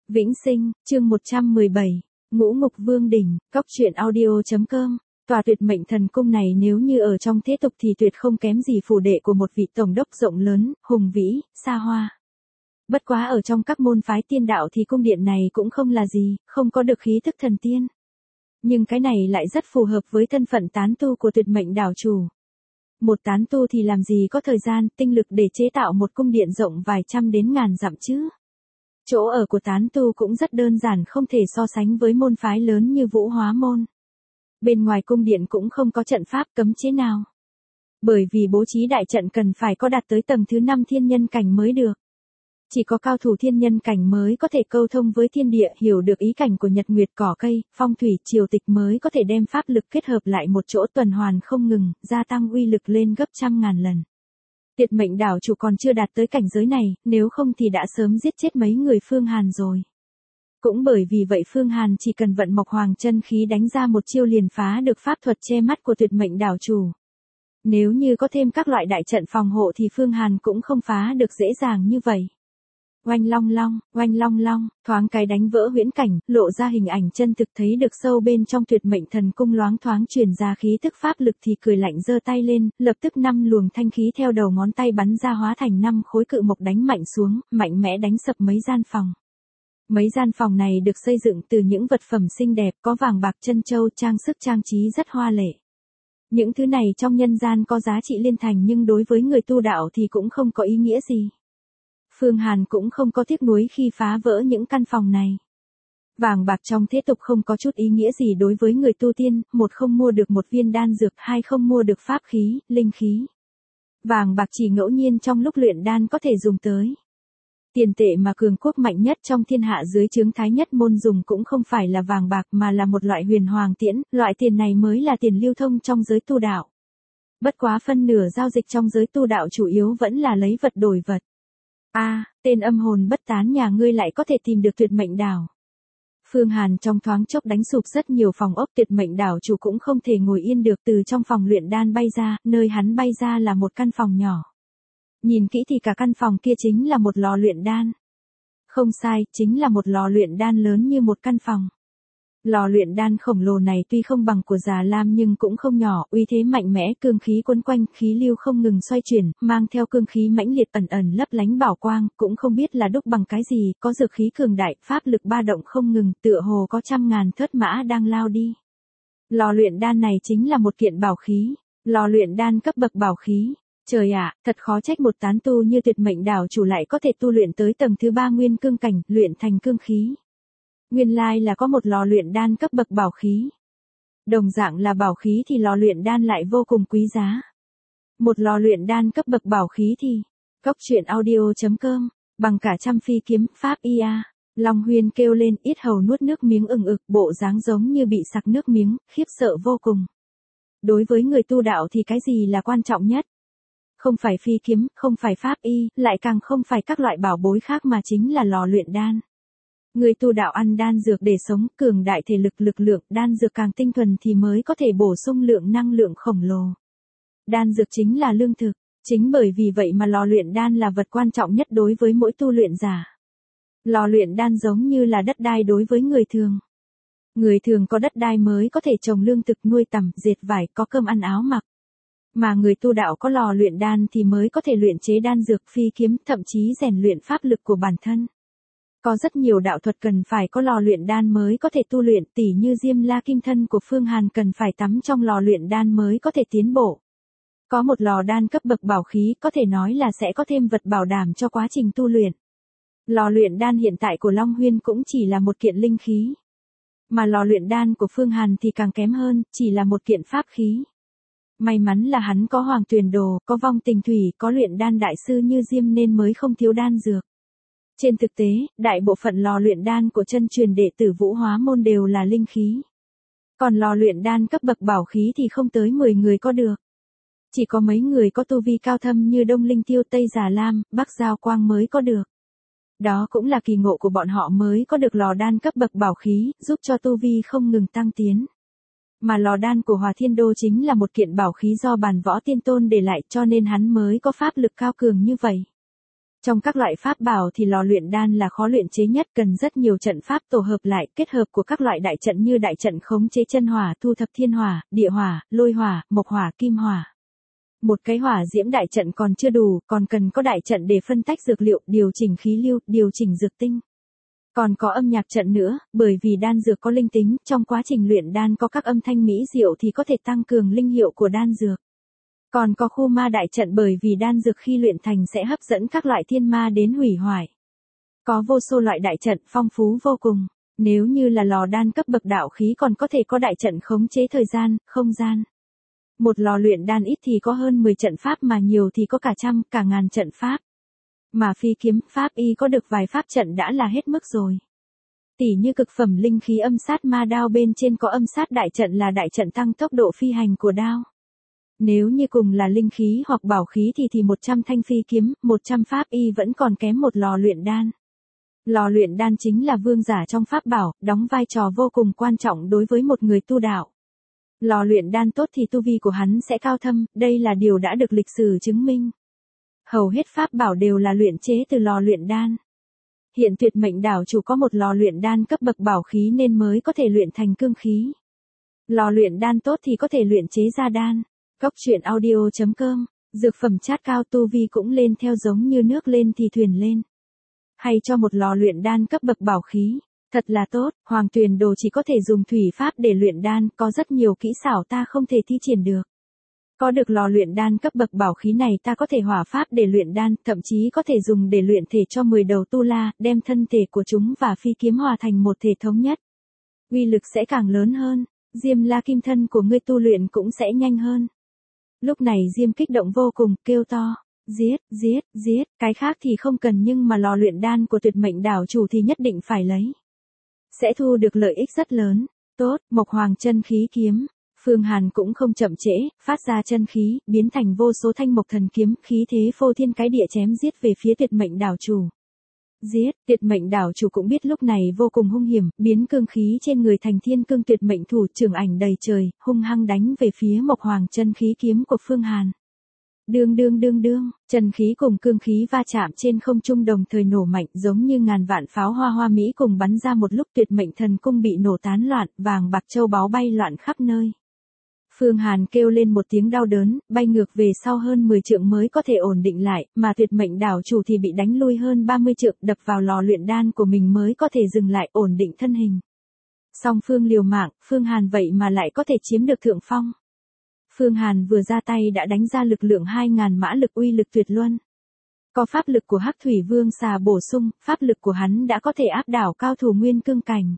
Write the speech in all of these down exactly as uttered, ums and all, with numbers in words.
Vĩnh Sinh, chương một trăm mười bảy, Ngũ Ngục Vương Đỉnh, cóc truyện audio.com. Tòa tuyệt mệnh thần cung này nếu như ở trong thế tục thì tuyệt không kém gì phủ đệ của một vị tổng đốc rộng lớn, hùng vĩ, xa hoa. Bất quá ở trong các môn phái tiên đạo thì cung điện này cũng không là gì, không có được khí thức thần tiên. Nhưng cái này lại rất phù hợp với thân phận tán tu của tuyệt mệnh đảo chủ. Một tán tu thì làm gì có thời gian, tinh lực để chế tạo một cung điện rộng vài trăm đến ngàn dặm chứ. Chỗ ở của tán tu cũng rất đơn giản, không thể so sánh với môn phái lớn như Vũ Hóa Môn. Bên ngoài cung điện cũng không có trận pháp cấm chế nào. Bởi vì bố trí đại trận cần phải có đạt tới tầng thứ năm thiên nhân cảnh mới được. Chỉ có cao thủ thiên nhân cảnh mới có thể câu thông với thiên địa, hiểu được ý cảnh của nhật nguyệt cỏ cây, phong thủy triều tịch mới có thể đem pháp lực kết hợp lại một chỗ tuần hoàn không ngừng, gia tăng uy lực lên gấp trăm ngàn lần. Tuyệt mệnh đảo chủ còn chưa đạt tới cảnh giới này, nếu không thì đã sớm giết chết mấy người Phương Hàn rồi. Cũng bởi vì vậy Phương Hàn chỉ cần vận Mộc Hoàng chân khí đánh ra một chiêu liền phá được pháp thuật che mắt của tuyệt mệnh đảo chủ. Nếu như có thêm các loại đại trận phòng hộ thì Phương Hàn cũng không phá được dễ dàng như vậy. Oanh long long, oanh long long, thoáng cái đánh vỡ huyễn cảnh, lộ ra hình ảnh chân thực, thấy được sâu bên trong tuyệt mệnh thần cung loáng thoáng truyền ra khí tức pháp lực thì cười lạnh giơ tay lên, lập tức năm luồng thanh khí theo đầu ngón tay bắn ra hóa thành năm khối cự mộc đánh mạnh xuống, mạnh mẽ đánh sập mấy gian phòng. Mấy gian phòng này được xây dựng từ những vật phẩm xinh đẹp, có vàng bạc trân châu, trang sức trang trí rất hoa lệ. Những thứ này trong nhân gian có giá trị liên thành nhưng đối với người tu đạo thì cũng không có ý nghĩa gì. Phương Hàn cũng không có tiếc nuối khi phá vỡ những căn phòng này. Vàng bạc trong thế tục không có chút ý nghĩa gì đối với người tu tiên, một không mua được một viên đan dược, hai không mua được pháp khí, linh khí. Vàng bạc chỉ ngẫu nhiên trong lúc luyện đan có thể dùng tới. Tiền tệ mà cường quốc mạnh nhất trong thiên hạ dưới trướng Thái Nhất môn dùng cũng không phải là vàng bạc mà là một loại huyền hoàng tiễn, loại tiền này mới là tiền lưu thông trong giới tu đạo. Bất quá phân nửa giao dịch trong giới tu đạo chủ yếu vẫn là lấy vật đổi vật. A, à, tên âm hồn bất tán nhà ngươi lại có thể tìm được tuyệt mệnh đảo. Phương Hàn trong thoáng chốc đánh sụp rất nhiều phòng ốc, tuyệt mệnh đảo chủ cũng không thể ngồi yên được, từ trong phòng luyện đan bay ra, nơi hắn bay ra là một căn phòng nhỏ. Nhìn kỹ thì cả căn phòng kia chính là một lò luyện đan. Không sai, chính là một lò luyện đan lớn như một căn phòng. Lò luyện đan khổng lồ này tuy không bằng của Già Lam nhưng cũng không nhỏ, uy thế mạnh mẽ, cương khí quấn quanh, khí lưu không ngừng xoay chuyển, mang theo cương khí mãnh liệt ẩn ẩn lấp lánh bảo quang, cũng không biết là đúc bằng cái gì, có dược khí cường đại, pháp lực ba động không ngừng, tựa hồ có trăm ngàn thớt mã đang lao đi. Lò luyện đan này chính là một kiện bảo khí, lò luyện đan cấp bậc bảo khí. Trời ạ, à, thật khó trách một tán tu như tuyệt mệnh đảo chủ lại có thể tu luyện tới tầng thứ ba nguyên cương cảnh, luyện thành cương khí. Nguyên lai là có một lò luyện đan cấp bậc bảo khí. Đồng dạng là bảo khí thì lò luyện đan lại vô cùng quý giá. Một lò luyện đan cấp bậc bảo khí thì, cóc truyện audio.com, bằng cả trăm phi kiếm, pháp ia. Long Huyên kêu lên, yết hầu nuốt nước miếng ừng ực, bộ dáng giống như bị sặc nước miếng, khiếp sợ vô cùng. Đối với người tu đạo thì cái gì là quan trọng nhất? Không phải phi kiếm, không phải pháp y, lại càng không phải các loại bảo bối khác mà chính là lò luyện đan. Người tu đạo ăn đan dược để sống, cường đại thể lực lực lượng, đan dược càng tinh thuần thì mới có thể bổ sung lượng năng lượng khổng lồ. Đan dược chính là lương thực, chính bởi vì vậy mà lò luyện đan là vật quan trọng nhất đối với mỗi tu luyện giả. Lò luyện đan giống như là đất đai đối với người thường. Người thường có đất đai mới có thể trồng lương thực, nuôi tằm, dệt vải, có cơm ăn áo mặc. Mà người tu đạo có lò luyện đan thì mới có thể luyện chế đan dược, phi kiếm, thậm chí rèn luyện pháp lực của bản thân. Có rất nhiều đạo thuật cần phải có lò luyện đan mới có thể tu luyện, tỉ như Diêm La Kim Thân của Phương Hàn cần phải tắm trong lò luyện đan mới có thể tiến bộ. Có một lò đan cấp bậc bảo khí có thể nói là sẽ có thêm vật bảo đảm cho quá trình tu luyện. Lò luyện đan hiện tại của Long Huyên cũng chỉ là một kiện linh khí. Mà lò luyện đan của Phương Hàn thì càng kém hơn, chỉ là một kiện pháp khí. May mắn là hắn có Hoàng Tuyền Đồ, có Vong Tình Thủy, có luyện đan đại sư như Diêm nên mới không thiếu đan dược. Trên thực tế, đại bộ phận lò luyện đan của chân truyền đệ tử Vũ Hóa Môn đều là linh khí. Còn lò luyện đan cấp bậc bảo khí thì không tới mười người có được. Chỉ có mấy người có tu vi cao thâm như Đông Linh Tiêu, Tây Già Lam, Bắc Giao Quang mới có được. Đó cũng là kỳ ngộ của bọn họ mới có được lò đan cấp bậc bảo khí, giúp cho tu vi không ngừng tăng tiến. Mà lò đan của Hòa Thiên Đô chính là một kiện bảo khí do Bàn Võ Tiên Tôn để lại cho nên hắn mới có pháp lực cao cường như vậy. Trong các loại pháp bảo thì lò luyện đan là khó luyện chế nhất, cần rất nhiều trận pháp tổ hợp lại, kết hợp của các loại đại trận như đại trận khống chế chân hỏa, thu thập thiên hỏa, địa hỏa, lôi hỏa, mộc hỏa, kim hỏa. Một cái hỏa diễm đại trận còn chưa đủ, còn cần có đại trận để phân tách dược liệu, điều chỉnh khí lưu, điều chỉnh dược tinh. Còn có âm nhạc trận nữa, bởi vì đan dược có linh tính, trong quá trình luyện đan có các âm thanh mỹ diệu thì có thể tăng cường linh hiệu của đan dược. Còn có khu ma đại trận, bởi vì đan dược khi luyện thành sẽ hấp dẫn các loại thiên ma đến hủy hoại. Có vô số loại đại trận phong phú vô cùng. Nếu như là lò đan cấp bậc đạo khí còn có thể có đại trận khống chế thời gian, không gian. Một lò luyện đan ít thì có hơn mười trận pháp, mà nhiều thì có cả trăm, cả ngàn trận pháp. Mà phi kiếm, pháp y có được vài pháp trận đã là hết mức rồi. Tỉ như cực phẩm linh khí âm sát ma đao, bên trên có âm sát đại trận là đại trận tăng tốc độ phi hành của đao. Nếu như cùng là linh khí hoặc bảo khí thì thì một trăm thanh phi kiếm, một trăm pháp y vẫn còn kém một lò luyện đan. Lò luyện đan chính là vương giả trong pháp bảo, đóng vai trò vô cùng quan trọng đối với một người tu đạo. Lò luyện đan tốt thì tu vi của hắn sẽ cao thâm, đây là điều đã được lịch sử chứng minh. Hầu hết pháp bảo đều là luyện chế từ lò luyện đan. Hiện Tuyệt Mệnh đảo chủ có một lò luyện đan cấp bậc bảo khí nên mới có thể luyện thành cương khí. Lò luyện đan tốt thì có thể luyện chế ra đan. Cốc truyện audio chấm com, dược phẩm chát cao, tu vi cũng lên theo, giống như nước lên thì thuyền lên. Hay cho một lò luyện đan cấp bậc bảo khí, thật là tốt. Hoàng Tuyền Đồ chỉ có thể dùng thủy pháp để luyện đan, có rất nhiều kỹ xảo ta không thể thi triển được. Có được lò luyện đan cấp bậc bảo khí này ta có thể hỏa pháp để luyện đan, thậm chí có thể dùng để luyện thể cho mười đầu tu la, đem thân thể của chúng và phi kiếm hòa thành một thể thống nhất. Uy lực sẽ càng lớn hơn, Diêm La kim thân của ngươi tu luyện cũng sẽ nhanh hơn. Lúc này Diêm kích động vô cùng, kêu to, giết, giết, giết, cái khác thì không cần nhưng mà lò luyện đan của Tuyệt Mệnh đảo chủ thì nhất định phải lấy. Sẽ thu được lợi ích rất lớn. Tốt, Mộc Hoàng chân khí kiếm. Phương Hàn cũng không chậm trễ, phát ra chân khí, biến thành vô số thanh mộc thần kiếm, khí thế phô thiên cái địa chém giết về phía Tuyệt Mệnh đảo chủ. Giết, Tuyệt Mệnh đảo chủ cũng biết lúc này vô cùng hung hiểm, biến cương khí trên người thành thiên cương tuyệt mệnh thủ, trường ảnh đầy trời, hung hăng đánh về phía Mộc Hoàng chân khí kiếm của Phương Hàn. Đương đương đương đương, chân khí cùng cương khí va chạm trên không trung đồng thời nổ mạnh, giống như ngàn vạn pháo hoa hoa mỹ cùng bắn ra một lúc. Tuyệt Mệnh thần cung bị nổ tán loạn, vàng bạc châu báu bay loạn khắp nơi. Phương Hàn kêu lên một tiếng đau đớn, bay ngược về sau hơn mười trượng mới có thể ổn định lại, mà Tuyệt Mệnh đảo chủ thì bị đánh lui hơn ba mươi trượng, đập vào lò luyện đan của mình mới có thể dừng lại, ổn định thân hình. Song phương liều mạng, Phương Hàn vậy mà lại có thể chiếm được thượng phong. Phương Hàn vừa ra tay đã đánh ra lực lượng hai ngàn mã lực, uy lực tuyệt luân. Có pháp lực của Hắc Thủy Vương xà bổ sung, pháp lực của hắn đã có thể áp đảo cao thủ nguyên cương cảnh.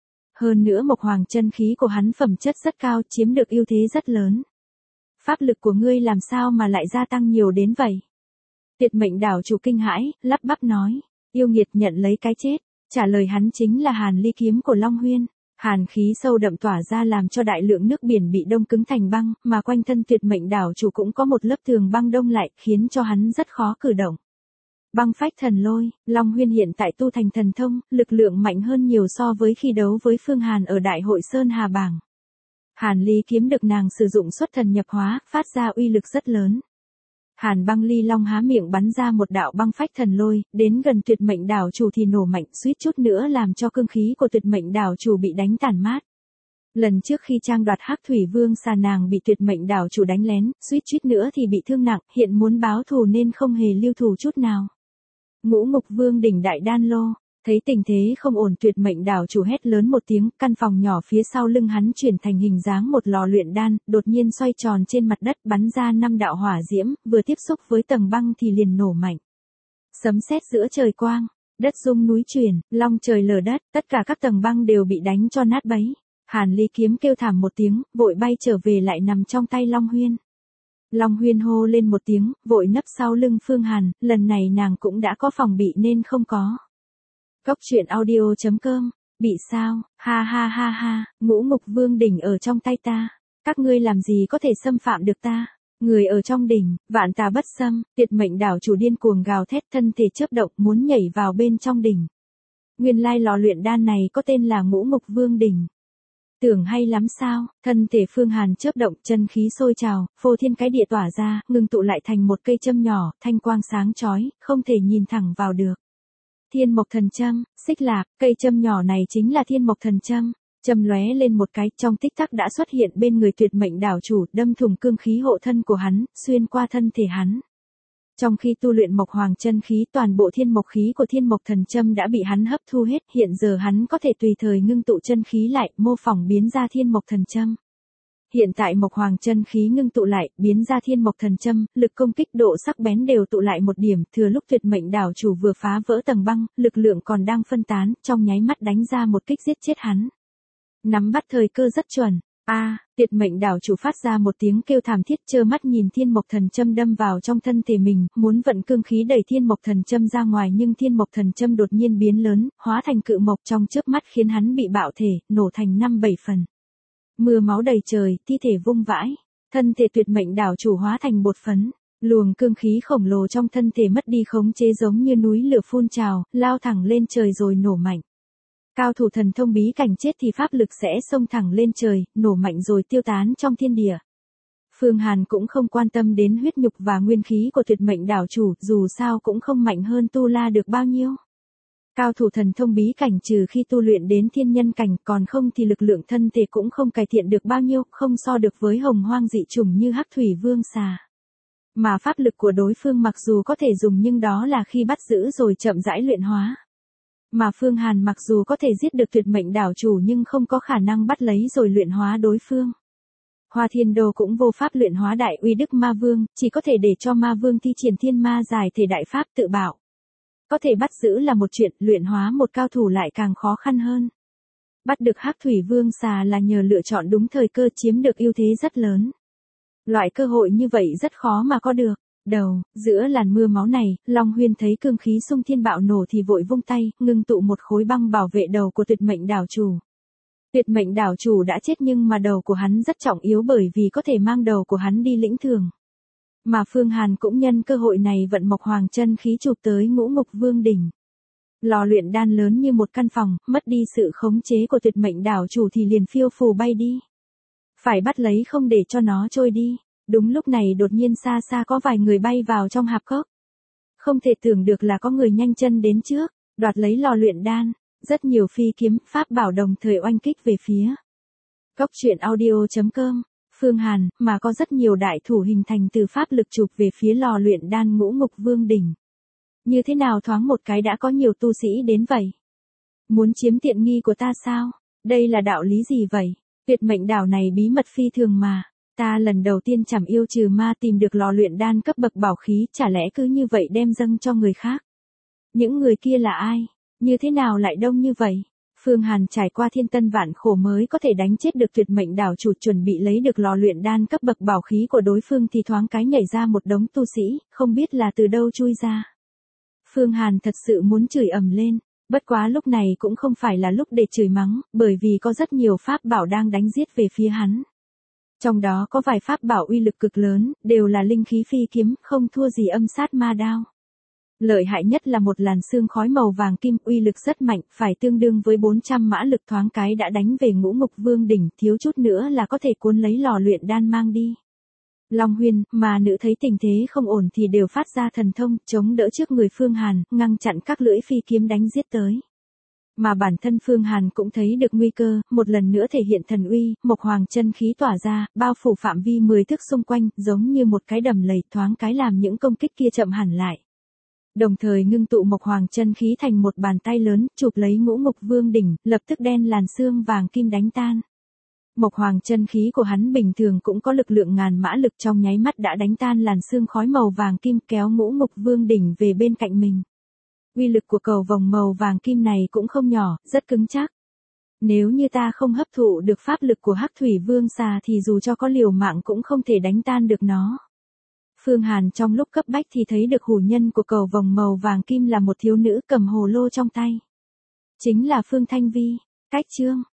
Hơn nữa Mộc Hoàng chân khí của hắn phẩm chất rất cao, chiếm được ưu thế rất lớn. Pháp lực của ngươi làm sao mà lại gia tăng nhiều đến vậy? Tuyệt Mệnh đảo chủ kinh hãi, lắp bắp nói, yêu nghiệt nhận lấy cái chết. Trả lời hắn chính là Hàn Ly kiếm của Long Huyên. Hàn khí sâu đậm tỏa ra làm cho đại lượng nước biển bị đông cứng thành băng, mà quanh thân Tuyệt Mệnh đảo chủ cũng có một lớp tường băng đông lại, khiến cho hắn rất khó cử động. Băng phách thần lôi, Long Huyên hiện tại tu thành thần thông, lực lượng mạnh hơn nhiều so với khi đấu với Phương Hàn ở Đại hội Sơn Hà Bảng. Hàn Ly kiếm được nàng sử dụng xuất thần nhập hóa, phát ra uy lực rất lớn. Hàn Băng Ly Long há miệng bắn ra một đạo băng phách thần lôi, đến gần Tuyệt Mệnh đảo chủ thì nổ mạnh, suýt chút nữa làm cho cương khí của Tuyệt Mệnh đảo chủ bị đánh tàn mát. Lần trước khi trang đoạt Hắc Thủy Vương xà nàng bị Tuyệt Mệnh đảo chủ đánh lén, suýt chút nữa thì bị thương nặng, hiện muốn báo thù nên không hề lưu thủ chút nào. Ngũ Ngục Vương đỉnh đại đan lô, thấy tình thế không ổn, Tuyệt Mệnh đảo chủ hét lớn một tiếng, căn phòng nhỏ phía sau lưng hắn chuyển thành hình dáng một lò luyện đan, đột nhiên xoay tròn trên mặt đất, bắn ra năm đạo hỏa diễm, vừa tiếp xúc với tầng băng thì liền nổ mạnh. Sấm sét giữa trời quang, đất rung núi chuyển, long trời lở đất, tất cả các tầng băng đều bị đánh cho nát bấy. Hàn Ly kiếm kêu thảm một tiếng, vội bay trở về lại nằm trong tay Long Huyên. Long Huyên hô lên một tiếng, vội nấp sau lưng Phương Hàn, lần này nàng cũng đã có phòng bị nên không có. Cốc truyện audio chấm com, bị sao, ha ha ha ha, Ngũ Ngục Vương đỉnh ở trong tay ta, các ngươi làm gì có thể xâm phạm được ta, người ở trong đỉnh, vạn tà bất xâm. Tuyệt Mệnh đảo chủ điên cuồng gào thét, thân thể chớp động muốn nhảy vào bên trong đỉnh. Nguyên lai lò luyện đan này có tên là Ngũ Ngục Vương đỉnh. Tưởng hay lắm sao? Thân thể Phương Hàn chớp động, chân khí sôi trào, phô thiên cái địa tỏa ra, ngưng tụ lại thành một cây châm nhỏ, thanh quang sáng chói, không thể nhìn thẳng vào được. Thiên mộc thần châm, xích lạc, cây châm nhỏ này chính là thiên mộc thần châm. Châm lóe lên một cái, trong tích tắc đã xuất hiện bên người tuyệt mệnh đảo chủ, đâm thủng cương khí hộ thân của hắn, xuyên qua thân thể hắn. Trong khi tu luyện mộc hoàng chân khí, toàn bộ thiên mộc khí của thiên mộc thần châm đã bị hắn hấp thu hết, hiện giờ hắn có thể tùy thời ngưng tụ chân khí lại, mô phỏng biến ra thiên mộc thần châm. Hiện tại mộc hoàng chân khí ngưng tụ lại, biến ra thiên mộc thần châm, lực công kích độ sắc bén đều tụ lại một điểm, thừa lúc tuyệt mệnh đảo chủ vừa phá vỡ tầng băng, lực lượng còn đang phân tán, trong nháy mắt đánh ra một kích giết chết hắn. Nắm bắt thời cơ rất chuẩn. A, à, tuyệt mệnh đảo chủ phát ra một tiếng kêu thảm thiết, trơ mắt nhìn thiên mộc thần châm đâm vào trong thân thể mình, muốn vận cương khí đẩy thiên mộc thần châm ra ngoài, nhưng thiên mộc thần châm đột nhiên biến lớn, hóa thành cự mộc trong chớp mắt, khiến hắn bị bạo thể, nổ thành năm bảy phần. Mưa máu đầy trời, thi thể vung vãi, thân thể tuyệt mệnh đảo chủ hóa thành bột phấn, luồng cương khí khổng lồ trong thân thể mất đi khống chế, giống như núi lửa phun trào, lao thẳng lên trời rồi nổ mạnh. Cao thủ thần thông bí cảnh chết thì pháp lực sẽ xông thẳng lên trời, nổ mạnh rồi tiêu tán trong thiên địa. Phương Hàn cũng không quan tâm đến huyết nhục và nguyên khí của tuyệt mệnh đảo chủ, dù sao cũng không mạnh hơn Tu La được bao nhiêu. Cao thủ thần thông bí cảnh trừ khi tu luyện đến thiên nhân cảnh, còn không thì lực lượng thân thể cũng không cải thiện được bao nhiêu, không so được với hồng hoang dị chủng như Hắc Thủy Vương xà. Mà pháp lực của đối phương mặc dù có thể dùng, nhưng đó là khi bắt giữ rồi chậm rãi luyện hóa. Mà Phương Hàn mặc dù có thể giết được tuyệt mệnh đảo chủ, nhưng không có khả năng bắt lấy rồi luyện hóa đối phương. Hoa Thiên Đô cũng vô pháp luyện hóa đại uy đức ma vương, chỉ có thể để cho ma vương thi triển thiên ma giải thể đại pháp tự bảo. Có thể bắt giữ là một chuyện, luyện hóa một cao thủ lại càng khó khăn hơn. Bắt được Hắc Thủy Vương xà là nhờ lựa chọn đúng thời cơ, chiếm được ưu thế rất lớn. Loại cơ hội như vậy rất khó mà có được. Đầu, giữa làn mưa máu này, Long Huyên thấy cương khí xung thiên bạo nổ thì vội vung tay, ngưng tụ một khối băng bảo vệ đầu của tuyệt mệnh đảo chủ. Tuyệt mệnh đảo chủ đã chết, nhưng mà đầu của hắn rất trọng yếu, bởi vì có thể mang đầu của hắn đi lĩnh thưởng. Mà Phương Hàn cũng nhân cơ hội này vận mộc hoàng chân khí chụp tới Ngũ Ngục Vương đỉnh. Lò luyện đan lớn như một căn phòng, mất đi sự khống chế của tuyệt mệnh đảo chủ thì liền phiêu phù bay đi. Phải bắt lấy không để cho nó trôi đi. Đúng lúc này đột nhiên xa xa có vài người bay vào trong hạp cốc. Không thể tưởng được là có người nhanh chân đến trước, đoạt lấy lò luyện đan, rất nhiều phi kiếm, pháp bảo đồng thời oanh kích về phía. Cốc truyện audio chấm com, Phương Hàn, mà có rất nhiều đại thủ hình thành từ pháp lực chụp về phía lò luyện đan Ngũ Ngục Vương đỉnh. Như thế nào thoáng một cái đã có nhiều tu sĩ đến vậy? Muốn chiếm tiện nghi của ta sao? Đây là đạo lý gì vậy? Tuyệt mệnh đảo này bí mật phi thường mà. Ta lần đầu tiên chảm yêu trừ ma tìm được lò luyện đan cấp bậc bảo khí, chả lẽ cứ như vậy đem dâng cho người khác? Những người kia là ai? Như thế nào lại đông như vậy? Phương Hàn trải qua thiên tân vạn khổ mới có thể đánh chết được tuyệt mệnh đảo chủ, chuẩn bị lấy được lò luyện đan cấp bậc bảo khí của đối phương thì thoáng cái nhảy ra một đống tu sĩ, không biết là từ đâu chui ra. Phương Hàn thật sự muốn chửi ầm lên, bất quá lúc này cũng không phải là lúc để chửi mắng, bởi vì có rất nhiều pháp bảo đang đánh giết về phía hắn. Trong đó có vài pháp bảo uy lực cực lớn, đều là linh khí phi kiếm, không thua gì âm sát ma đao. Lợi hại nhất là một làn sương khói màu vàng kim, uy lực rất mạnh, phải tương đương với bốn trăm mã lực, thoáng cái đã đánh về Ngũ Ngục Vương đỉnh, thiếu chút nữa là có thể cuốn lấy lò luyện đan mang đi. Long Huyên, mà nữ thấy tình thế không ổn thì đều phát ra thần thông, chống đỡ trước người Phương Hàn, ngăn chặn các lưỡi phi kiếm đánh giết tới. Mà bản thân Phương Hàn cũng thấy được nguy cơ, một lần nữa thể hiện thần uy, mộc hoàng chân khí tỏa ra, bao phủ phạm vi mười thước xung quanh, giống như một cái đầm lầy, thoáng cái làm những công kích kia chậm hẳn lại. Đồng thời ngưng tụ mộc hoàng chân khí thành một bàn tay lớn, chụp lấy Ngũ Ngục Vương đỉnh, lập tức đen làn xương vàng kim đánh tan. Mộc hoàng chân khí của hắn bình thường cũng có lực lượng ngàn mã lực, trong nháy mắt đã đánh tan làn xương khói màu vàng kim, kéo Ngũ Ngục Vương đỉnh về bên cạnh mình. Uy lực của cầu vòng màu vàng kim này cũng không nhỏ, rất cứng chắc. Nếu như ta không hấp thụ được pháp lực của Hắc Thủy Vương xà thì dù cho có liều mạng cũng không thể đánh tan được nó. Phương Hàn trong lúc cấp bách thì thấy được hủ nhân của cầu vòng màu vàng kim là một thiếu nữ cầm hồ lô trong tay. Chính là Phương Thanh Vi. Cách chương